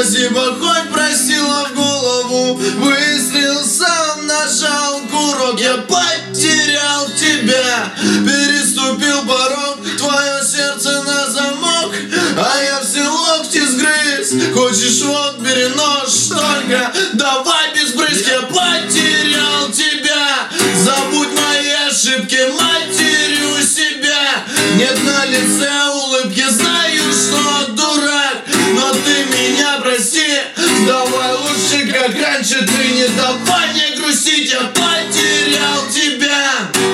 Спасибо, хоть простила в голову. Выстрел сам нажал курок. Я потерял тебя, переступил порог. Твое сердце на замок, а я все локти сгрыз. Хочешь, вот бери нож, только давай без брызг. Я потерял тебя, забудь мои ошибки, матерю себя. Нет на лице улыбки, знаю, что дурак, но ты меня прости. Давай лучше, как раньше, ты не давай мне грустить. Я потерял тебя.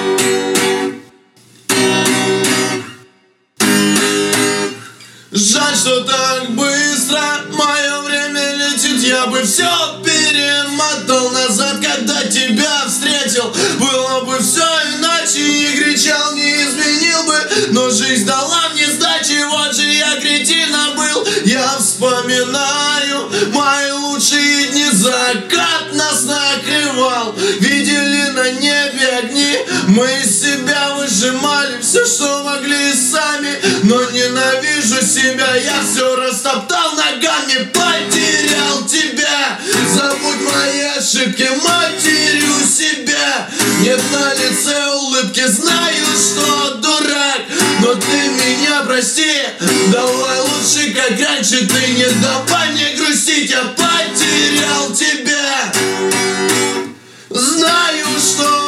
Жаль, что так быстро мое время летит. Я бы все перемотал назад, когда тебя встретил. Было бы все иначе, не кричал, не изменил бы. Но жизнь дала мне сдачи, вот же я кретина был. Я вспоминаю мои лучшие дни. Закат нас накрывал, видели на небе огни. Мы из себя выжимали все, что могли сами. Но ненавижу себя, я все растоптал ногами. Потерял тебя, забудь мои ошибки, матерю себя. Нет на лице улыбки, знаю, что дурак, но ты меня прости. Давай лучше, как раньше, ты не давай мне грустить. Я потерял тебя, знаю, что